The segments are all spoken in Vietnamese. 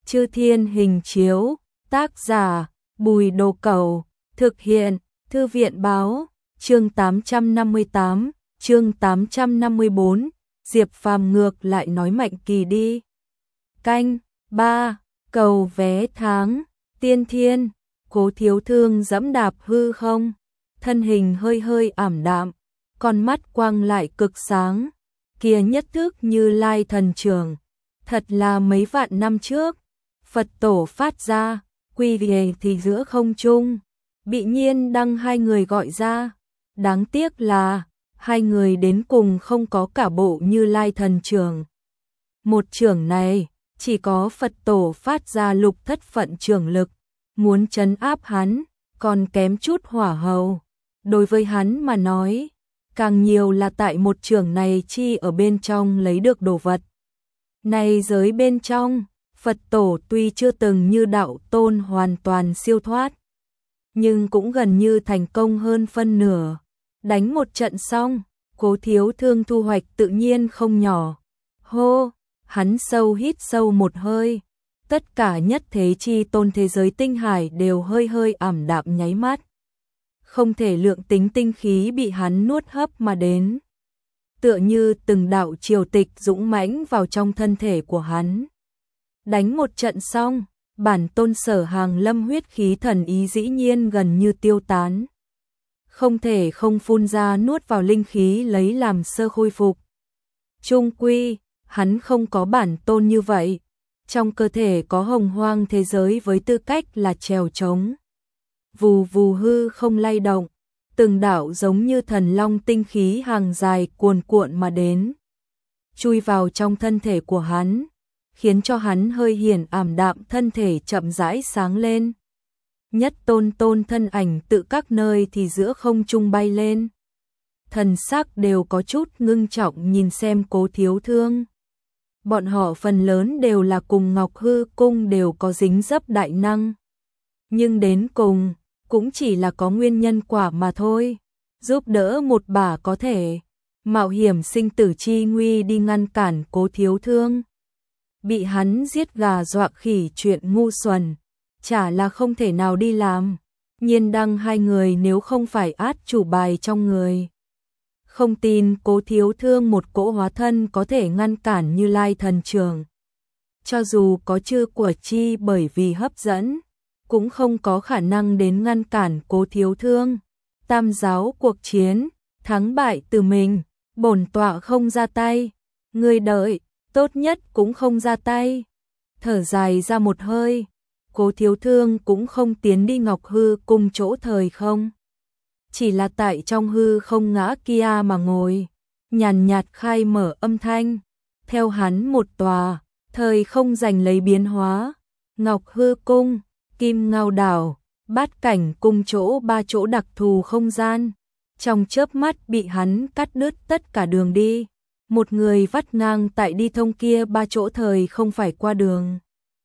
Chư Thiên Hình Chiếu, tác giả Bùi Đồ Cẩu, thực hiện Thư viện Báo, chương 858, chương 854, Diệp Phàm ngược lại nói Mạnh Kỳ đi. Canh 3, cầu vé tháng, tiên thiên, Cố Thiếu Thương giẫm đạp hư không, thân hình hơi hơi ảm đạm, con mắt quang lại cực sáng, kia nhất thức Như Lai thần trưởng, thật là mấy vạn năm trước, Phật tổ phát ra, quy về thì giữa không trung, bị Nhiên Đăng hai người gọi ra, đáng tiếc là hai người đến cùng không có cả bộ Như Lai thần trưởng. Một trưởng này, chỉ có Phật tổ phát ra lục thất phận trưởng lực, muốn trấn áp hắn, còn kém chút hỏa hầu. Đối với hắn mà nói, càng nhiều là tại một trưởng này chi ở bên trong lấy được đồ vật. Này giới bên trong, Phật tổ tuy chưa từng như đạo tôn hoàn toàn siêu thoát, nhưng cũng gần như thành công hơn phân nửa. Đánh một trận xong, Cố Thiếu Thương thu hoạch tự nhiên không nhỏ. Hô, hắn sâu hít sâu một hơi. Tất cả nhất thế chi tôn thế giới tinh hải đều hơi hơi ảm đạm nháy mắt. Không thể lượng tính tinh khí bị hắn nuốt hấp mà đến. Tựa như từng đạo triều tịch dũng mãnh vào trong thân thể của hắn. Đánh một trận xong, bản tôn Sở Hàng Lâm huyết khí thần ý dĩ nhiên gần như tiêu tán. Không thể không phun ra nuốt vào linh khí lấy làm sơ khôi phục. Chung quy, hắn không có bản tôn như vậy. Trong cơ thể có hồng hoang thế giới với tư cách là chèo trống. Vù vù hư không lay động, từng đạo giống như thần long tinh khí hàng dài cuồn cuộn mà đến. Chui vào trong thân thể của hắn, khiến cho hắn hơi hiển ảm đạm thân thể chậm rãi sáng lên. Nhất tôn tôn thân ảnh tự các nơi thì giữa không trung bay lên. Thần sắc đều có chút ngưng trọng nhìn xem Cố Thiếu Thương. Bọn họ phần lớn đều là cùng Ngọc Hư Cung đều có dính dấp đại năng. Nhưng đến cùng, cũng chỉ là có nguyên nhân quả mà thôi. Giúp đỡ một bà có thể, mạo hiểm sinh tử chi nguy đi ngăn cản Cố Thiếu Thương. Bị hắn giết gà dọa khỉ chuyện ngu xuẩn, chả là không thể nào đi làm. Nhiên Đăng hai người nếu không phải át chủ bài trong người. Không tin Cố Thiếu Thương một cỗ hóa thân có thể ngăn cản Như Lai thần trưởng. Cho dù có chư của chi bởi vì hấp dẫn, cũng không có khả năng đến ngăn cản Cố Thiếu Thương. Tam giáo cuộc chiến, thắng bại từ mình, bổn tọa không ra tay. Người đợi, tốt nhất cũng không ra tay. Thở dài ra một hơi, Cố Thiếu Thương cũng không tiến đi Ngọc Hư Cung chỗ thời không. Chỉ là tại trong hư không ngã kia mà ngồi, nhàn nhạt khai mở âm thanh, theo hắn một tòa, thời không giành lấy biến hóa, Ngọc Hư Cung, Kim Ngao Đảo, Bát Cảnh Cung chỗ ba chỗ đặc thù không gian, trong chớp mắt bị hắn cắt đứt tất cả đường đi, một người vắt ngang tại đi thông kia ba chỗ thời không phải qua đường.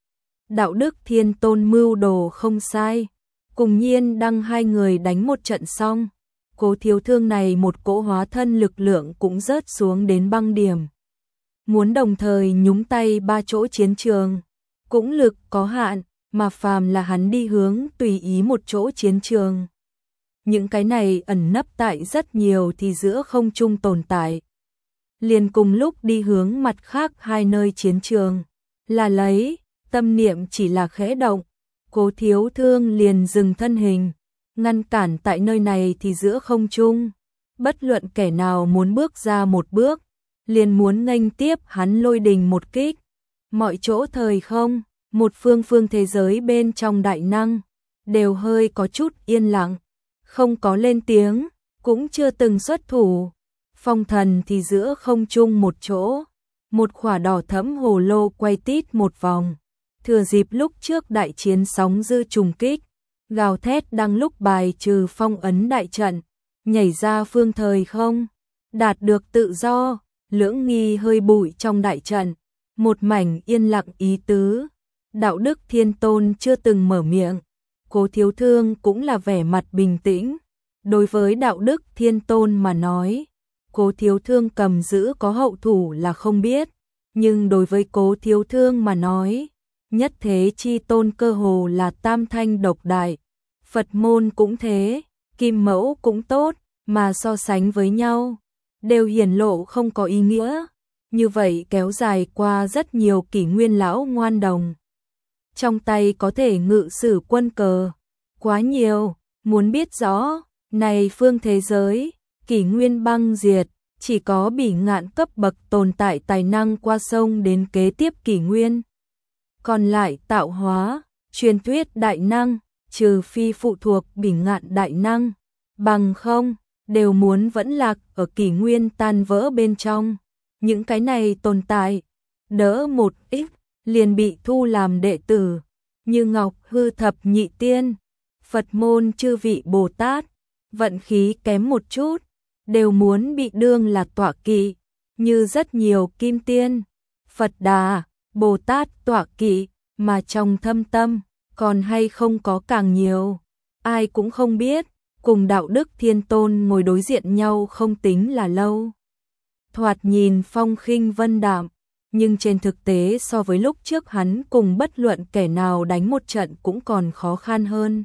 Đạo đức thiên tôn mưu đồ không sai. Cùng Nhiên Đăng hai người đánh một trận xong, Cố Thiếu Thương này một cỗ hóa thân lực lượng cũng rớt xuống đến băng điểm. Muốn đồng thời nhúng tay ba chỗ chiến trường, cũng lực có hạn, mà phàm là hắn đi hướng tùy ý một chỗ chiến trường. Những cái này ẩn nấp tại rất nhiều thì giữa không trung tồn tại. Liền cùng lúc đi hướng mặt khác hai nơi chiến trường, là lấy, tâm niệm chỉ là khẽ động. Cố Thiếu Thương liền dừng thân hình, ngăn cản tại nơi này thì giữa không trung. Bất luận kẻ nào muốn bước ra một bước, liền muốn nghênh tiếp hắn lôi đình một kích. Mọi chỗ thời không, một phương phương thế giới bên trong đại năng, đều hơi có chút yên lặng, không có lên tiếng, cũng chưa từng xuất thủ. Phong Thần thì giữa không trung một chỗ, một khỏa đỏ thẫm hồ lô quay tít một vòng. Thừa dịp lúc trước đại chiến sóng dư trùng kích, gào thét đang lúc bài trừ phong ấn đại trận, nhảy ra phương thời không, đạt được tự do, lưỡng nghi hơi bụi trong đại trận, một mảnh yên lặng ý tứ. Đạo đức thiên tôn chưa từng mở miệng, Cố Thiếu Thương cũng là vẻ mặt bình tĩnh. Đối với đạo đức thiên tôn mà nói, Cố Thiếu Thương cầm giữ có hậu thủ là không biết, nhưng đối với Cố Thiếu Thương mà nói, nhất thế chi tôn cơ hồ là tam thanh độc đại. Phật môn cũng thế, Kim Mẫu cũng tốt, mà so sánh với nhau, đều hiển lộ không có ý nghĩa. Như vậy kéo dài qua rất nhiều kỷ nguyên lão ngoan đồng. Trong tay có thể ngự sử quân cờ, quá nhiều, muốn biết rõ, này phương thế giới, kỷ nguyên băng diệt, chỉ có Bỉ Ngạn cấp bậc tồn tại tài năng qua sông đến kế tiếp kỷ nguyên. Còn lại tạo hóa, truyền thuyết đại năng, trừ phi phụ thuộc Bỉ Ngạn đại năng, bằng không, đều muốn vẫn lạc ở kỷ nguyên tan vỡ bên trong. Những cái này tồn tại, đỡ một ít, liền bị thu làm đệ tử, như Ngọc Hư Thập Nhị Tiên, Phật môn chư vị Bồ Tát, vận khí kém một chút, đều muốn bị đương là tọa kỵ, như rất nhiều Kim Tiên, Phật Đà, Bồ Tát tọa kỵ, mà trong thâm tâm, còn hay không có càng nhiều, ai cũng không biết, cùng Đạo Đức Thiên Tôn ngồi đối diện nhau không tính là lâu. Thoạt nhìn phong khinh vân đạm, nhưng trên thực tế so với lúc trước hắn cùng bất luận kẻ nào đánh một trận cũng còn khó khăn hơn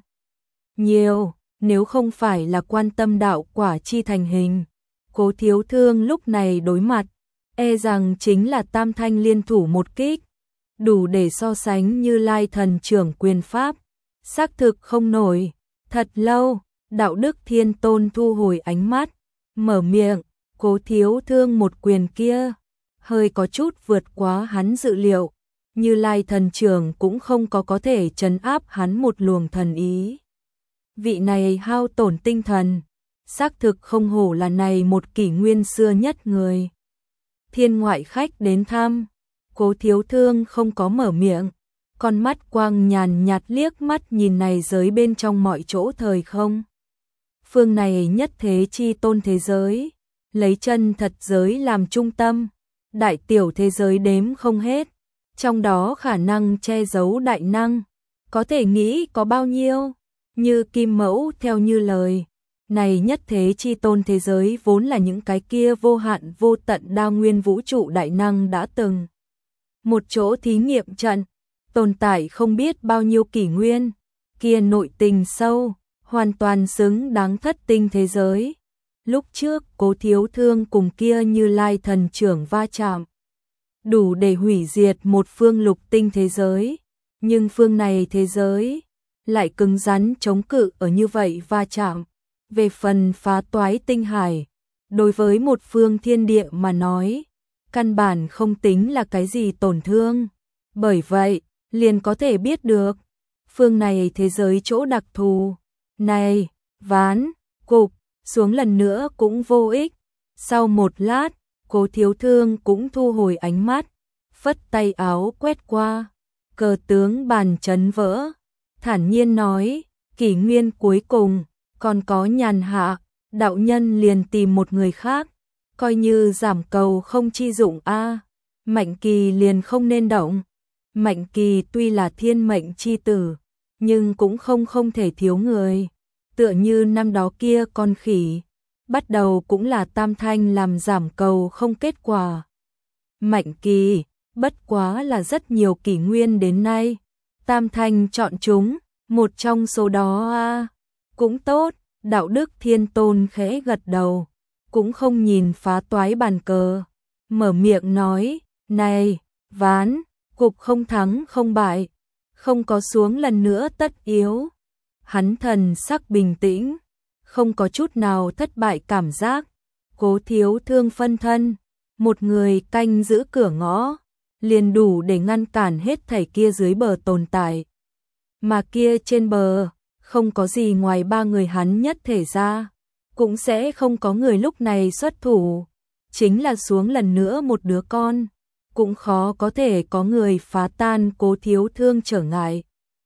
nhiều, nếu không phải là quan tâm đạo quả chi thành hình. Cố Thiếu Thương lúc này đối mặt, e rằng chính là tam thanh liên thủ một kích, đủ để so sánh Như Lai thần trưởng quyền pháp, xác thực không nổi. Thật lâu, Đạo Đức Thiên Tôn thu hồi ánh mắt, mở miệng, Cố Thiếu Thương một quyền kia, hơi có chút vượt quá hắn dự liệu, Như Lai thần trưởng cũng không có thể trấn áp hắn một luồng thần ý. Vị này hao tổn tinh thần, xác thực không hổ là này một kỷ nguyên xưa nhất người. Thiên ngoại khách đến thăm, Cố Thiếu Thương không có mở miệng, con mắt quang nhàn nhạt liếc mắt nhìn này giới bên trong mọi chỗ thời không. Phương này nhất thế chi tôn thế giới, lấy chân thật giới làm trung tâm, đại tiểu thế giới đếm không hết, trong đó khả năng che giấu đại năng, có thể nghĩ có bao nhiêu, như Kim Mẫu theo như lời. Này nhất thế chi tôn thế giới vốn là những cái kia vô hạn vô tận đa nguyên vũ trụ đại năng đã từng một chỗ thí nghiệm trận, tồn tại không biết bao nhiêu kỷ nguyên, kia nội tình sâu, hoàn toàn xứng đáng thất tinh thế giới. Lúc trước Cố Thiếu Thương cùng kia Như Lai thần trưởng va chạm, đủ để hủy diệt một phương lục tinh thế giới, nhưng phương này thế giới lại cứng rắn chống cự ở như vậy va chạm. Về phần phá toái tinh hải, đối với một phương thiên địa mà nói, căn bản không tính là cái gì tổn thương. Bởi vậy, liền có thể biết được, phương này thế giới chỗ đặc thù, này, ván, cục, xuống lần nữa cũng vô ích. Sau một lát, Cố Thiếu Thương cũng thu hồi ánh mắt, phất tay áo quét qua, cờ tướng bàn chấn vỡ, thản nhiên nói, kỷ nguyên cuối cùng, còn có nhàn hạ, đạo nhân liền tìm một người khác, coi như giảm cầu không chi dụng a. Mạnh Kỳ liền không nên động. Mạnh Kỳ tuy là thiên mệnh chi tử, nhưng cũng không thể thiếu người. Tựa như năm đó kia con khỉ, bắt đầu cũng là tam thanh làm giảm cầu không kết quả. Mạnh Kỳ, bất quá là rất nhiều kỷ nguyên đến nay, tam thanh chọn chúng, một trong số đó a. Cũng tốt, Đạo Đức Thiên Tôn khẽ gật đầu, cũng không nhìn phá toái bàn cờ, mở miệng nói, này, ván, cục không thắng không bại, không có xuống lần nữa tất yếu. Hắn thần sắc bình tĩnh, không có chút nào thất bại cảm giác. Cố Thiếu Thương phân thân, một người canh giữ cửa ngõ, liền đủ để ngăn cản hết thảy kia dưới bờ tồn tại. Mà kia trên bờ, không có gì ngoài ba người hắn nhất thể ra, cũng sẽ không có người lúc này xuất thủ, chính là xuống lần nữa một đứa con, cũng khó có thể có người phá tan Cố Thiếu Thương trở ngại.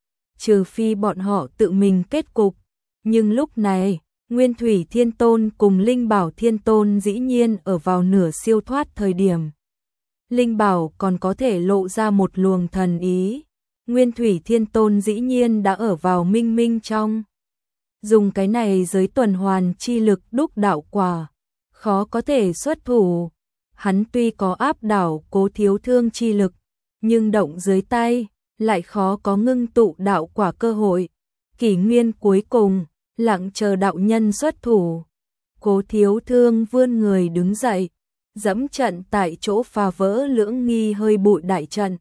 Trừ phi bọn họ tự mình kết cục, nhưng lúc này, Nguyên Thủy Thiên Tôn cùng Linh Bảo Thiên Tôn dĩ nhiên ở vào nửa siêu thoát thời điểm. Linh Bảo còn có thể lộ ra một luồng thần ý. Nguyên Thủy Thiên Tôn dĩ nhiên đã ở vào minh minh trong. Dùng cái này giới tuần hoàn chi lực đúc đạo quả, khó có thể xuất thủ. Hắn tuy có áp đảo Cố Thiếu Thương chi lực, nhưng động dưới tay, lại khó có ngưng tụ đạo quả cơ hội. Kỷ nguyên cuối cùng, lặng chờ đạo nhân xuất thủ. Cố Thiếu Thương vươn người đứng dậy, dẫm trận tại chỗ phá vỡ lưỡng nghi hơi bụi đại trận.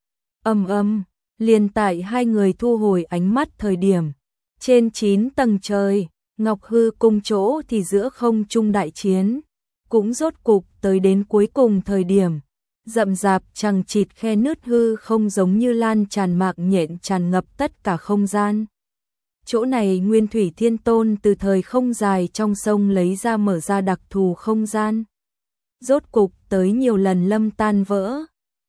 Liền tại hai người thu hồi ánh mắt thời điểm, trên 9 tầng trời, Ngọc Hư cung chỗ thì giữa không trung đại chiến, cũng rốt cục tới đến cuối cùng thời điểm. Rậm rạp chằng chịt khe nứt hư không giống như lan tràn mạc nhện tràn ngập tất cả không gian. Chỗ này Nguyên Thủy Thiên Tôn từ thời không dài trong sông lấy ra mở ra đặc thù không gian. Rốt cục tới nhiều lần lâm tan vỡ.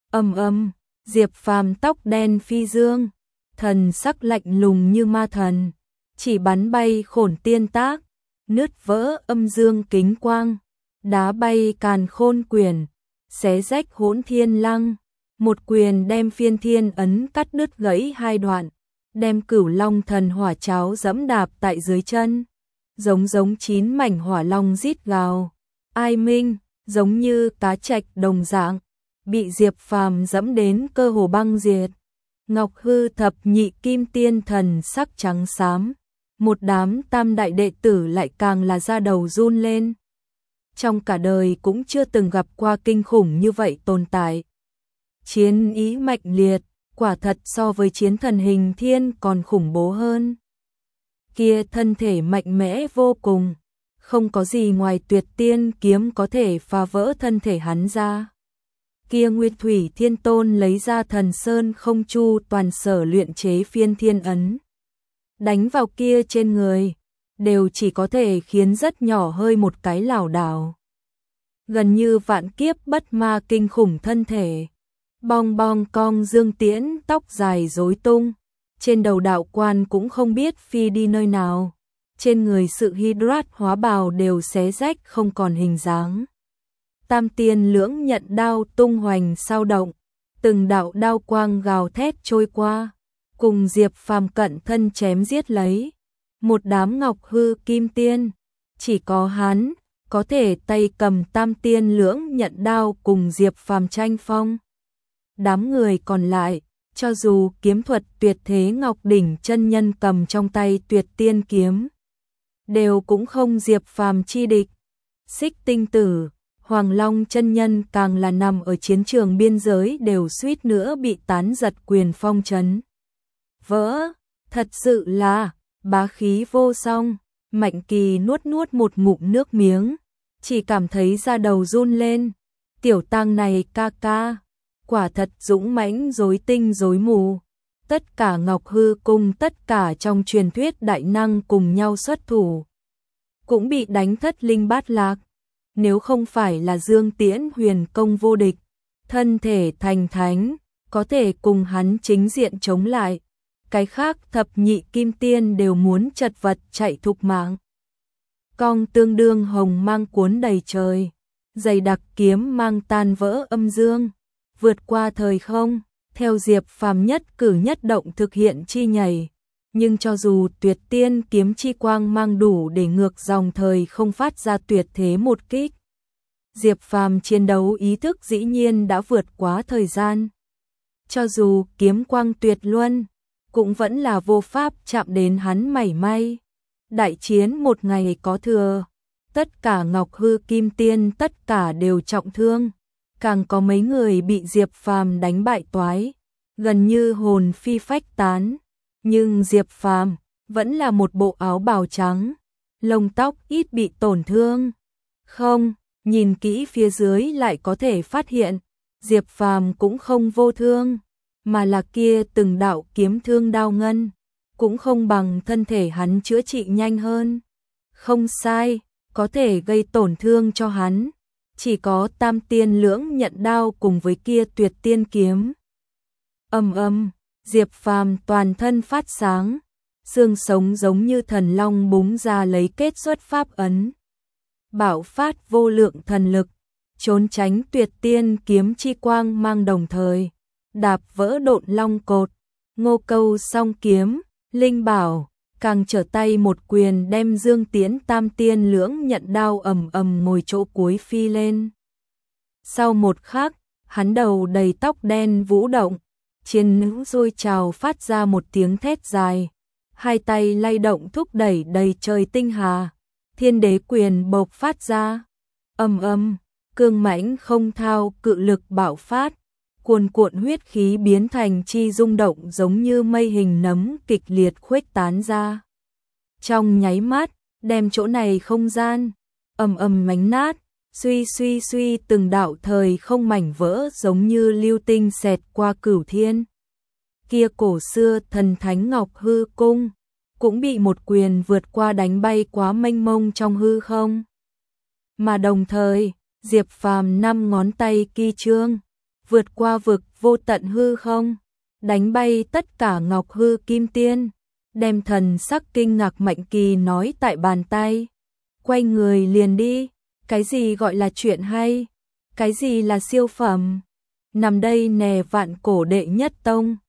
Diệp Phàm tóc đen phi dương, thần sắc lạnh lùng như ma thần, chỉ bắn bay khổn tiên tác, nứt vỡ âm dương kính quang, đá bay càn khôn quyền, xé rách hỗn thiên lăng, một quyền đem phiên thiên ấn cắt đứt gãy hai đoạn, đem Cửu Long thần hỏa cháo dẫm đạp tại dưới chân, giống 9 mảnh hỏa long rít gào, ai minh, giống như cá trạch đồng dạng, bị Diệp Phàm dẫm đến cơ hồ băng diệt. Ngọc Hư thập nhị kim tiên thần sắc trắng xám, một đám tam đại đệ tử lại càng là da đầu run lên. Trong cả đời cũng chưa từng gặp qua kinh khủng như vậy tồn tại. Chiến ý mạnh liệt, quả thật so với chiến thần hình thiên còn khủng bố hơn. Kia thân thể mạnh mẽ vô cùng, không có gì ngoài Tuyệt Tiên kiếm có thể phá vỡ thân thể hắn ra. Kia Nguyên Thủy Thiên Tôn lấy ra Thần Sơn Không Chu toàn sở luyện chế phiên thiên ấn, đánh vào kia trên người, đều chỉ có thể khiến rất nhỏ hơi một cái lảo đảo. Gần như vạn kiếp bất ma kinh khủng thân thể. Bong cong dương tiễn tóc dài rối tung, trên đầu đạo quan cũng không biết phi đi nơi nào, trên người sự hydrat hóa bào đều xé rách không còn hình dáng. Tam tiên lưỡng nhận đao tung hoành sao động, từng đạo đao quang gào thét trôi qua, cùng Diệp Phàm cận thân chém giết lấy. Một đám Ngọc Hư kim tiên, chỉ có hắn có thể tay cầm tam tiên lưỡng nhận đao cùng Diệp Phàm tranh phong. Đám người còn lại, cho dù kiếm thuật tuyệt thế Ngọc Đỉnh chân nhân cầm trong tay Tuyệt Tiên kiếm, đều cũng không Diệp Phàm chi địch. Xích Tinh Tử, Hoàng Long chân nhân càng là nằm ở chiến trường biên giới đều suýt nữa bị tán giật quyền phong trấn. Vỡ, thật sự là bá khí vô song. Mạnh Kỳ nuốt một ngụm nước miếng, chỉ cảm thấy da đầu run lên. Tiểu tang này ca ca, quả thật dũng mãnh rối tinh rối mù. Tất cả Ngọc Hư cung tất cả trong truyền thuyết đại năng cùng nhau xuất thủ, cũng bị đánh thất linh bát lạc. Nếu không phải là Dương Tiễn huyền công vô địch, thân thể thành thánh, có thể cùng hắn chính diện chống lại, cái khác thập nhị kim tiên đều muốn chật vật chạy thục mạng. Cong tương đương hồng mang cuốn đầy trời, dày đặc kiếm mang tan vỡ âm dương, vượt qua thời không, theo Diệp Phàm nhất cử nhất động thực hiện chi nhảy. Nhưng cho dù Tuyệt Tiên kiếm chi quang mang đủ để ngược dòng thời không phát ra tuyệt thế một kích, Diệp Phàm chiến đấu ý thức dĩ nhiên đã vượt quá thời gian. Cho dù kiếm quang tuyệt luân, cũng vẫn là vô pháp chạm đến hắn mảy may. Đại chiến một ngày có thừa, tất cả Ngọc Hư kim tiên tất cả đều trọng thương, càng có mấy người bị Diệp Phàm đánh bại toái, gần như hồn phi phách tán. Nhưng Diệp Phàm vẫn là một bộ áo bào trắng, lông tóc ít bị tổn thương. Không, nhìn kỹ phía dưới lại có thể phát hiện, Diệp Phàm cũng không vô thương, mà là kia từng đạo kiếm thương đao ngân, cũng không bằng thân thể hắn chữa trị nhanh hơn. Không sai, có thể gây tổn thương cho hắn, chỉ có tam tiên lưỡng nhận đao cùng với kia Tuyệt Tiên kiếm. Diệp Phàm toàn thân phát sáng, xương sống giống như thần long búng ra lấy kết xuất pháp ấn. Bạo phát vô lượng thần lực, trốn tránh Tuyệt Tiên kiếm chi quang mang đồng thời, đạp vỡ độn long cột, Ngô Câu song kiếm, linh bảo, càng trở tay một quyền đem Dương Tiễn tam tiên lưỡng nhận đao ngồi chỗ cuối phi lên. Sau một khắc, hắn đầu đầy tóc đen vũ động, chiến nữ sôi trào phát ra một tiếng thét dài, hai tay lay động thúc đẩy đầy trời tinh hà, thiên đế quyền bộc phát ra. Ầm ầm, cương mãnh không thao cự lực bạo phát, cuồn cuộn huyết khí biến thành chi rung động giống như mây hình nấm kịch liệt khuếch tán ra. Trong nháy mắt, đem chỗ này không gian ầm ầm mánh nát, suy suy suy từng đạo thời không mảnh vỡ giống như lưu tinh xẹt qua cửu thiên. Kia cổ xưa thần thánh Ngọc Hư Cung cũng bị một quyền vượt qua đánh bay quá mênh mông trong hư không. Mà đồng thời, Diệp Phàm 5 ngón tay kỳ trương, vượt qua vực vô tận hư không, đánh bay tất cả Ngọc Hư Kim Tiên, đem thần sắc kinh ngạc Mạnh Kỳ nói tại bàn tay. Quay người liền đi, cái gì gọi là chuyện hay, cái gì là siêu phẩm, nằm đây nè vạn cổ đệ nhất tông.